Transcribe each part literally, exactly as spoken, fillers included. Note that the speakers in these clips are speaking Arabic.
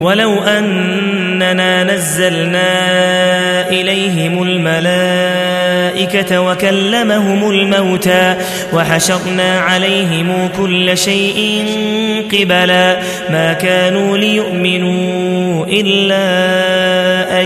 ولو أننا نزلنا إليهم الملائكة وكلمهم الموتى وحشرنا عليهم كل شيء قبلا ما كانوا ليؤمنوا إلا أن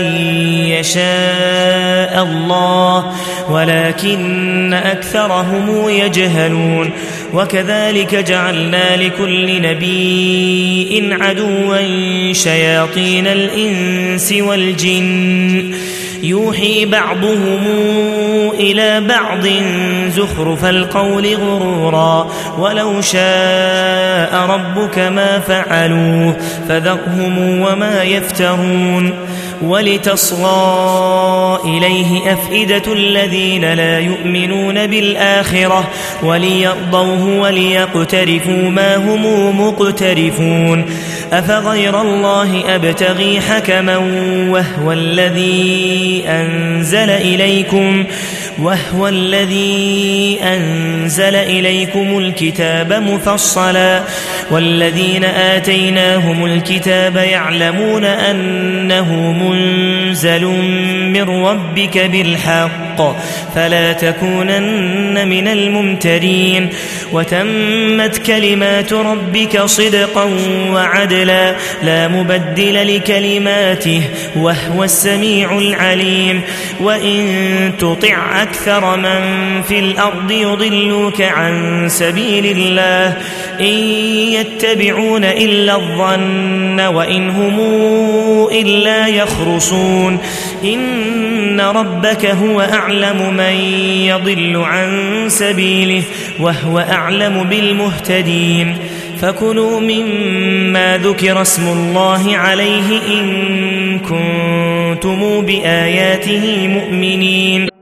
يشاء الله ولكن أكثرهم يجهلون وكذلك جعلنا لكل نبي عدوا شياطين الإنس والجن يوحي بعضهم إلى بعض زخرف القول غرورا ولو شاء ربك ما فعلوه فذرهم وما يفترون ولتصغى إليه أفئدة الذين لا يؤمنون بالآخرة وليرضوه وليقترفوا ما هم مقترفون أفغير الله أبتغي حكما وهو الذي أنزل إليكم وهو الذي أنزل إليكم الكتاب مفصلا والذين آتيناهم الكتاب يعلمون أنه منزل من ربك بالحق فلا تكونن من الممترين وتمت كلمات ربك صدقا وعدلا لا مبدل لكلماته وهو السميع العليم وإن تطع أكثر من في الأرض يضلوك عن سبيل الله إن يتبعون إلا الظن وإن هم إلا يخرصون إن ربك هو أعلم من يضل عن سبيله وهو أعلم بالمهتدين فكلوا مما ذكر اسم الله عليه إن كنتم بآياته مؤمنين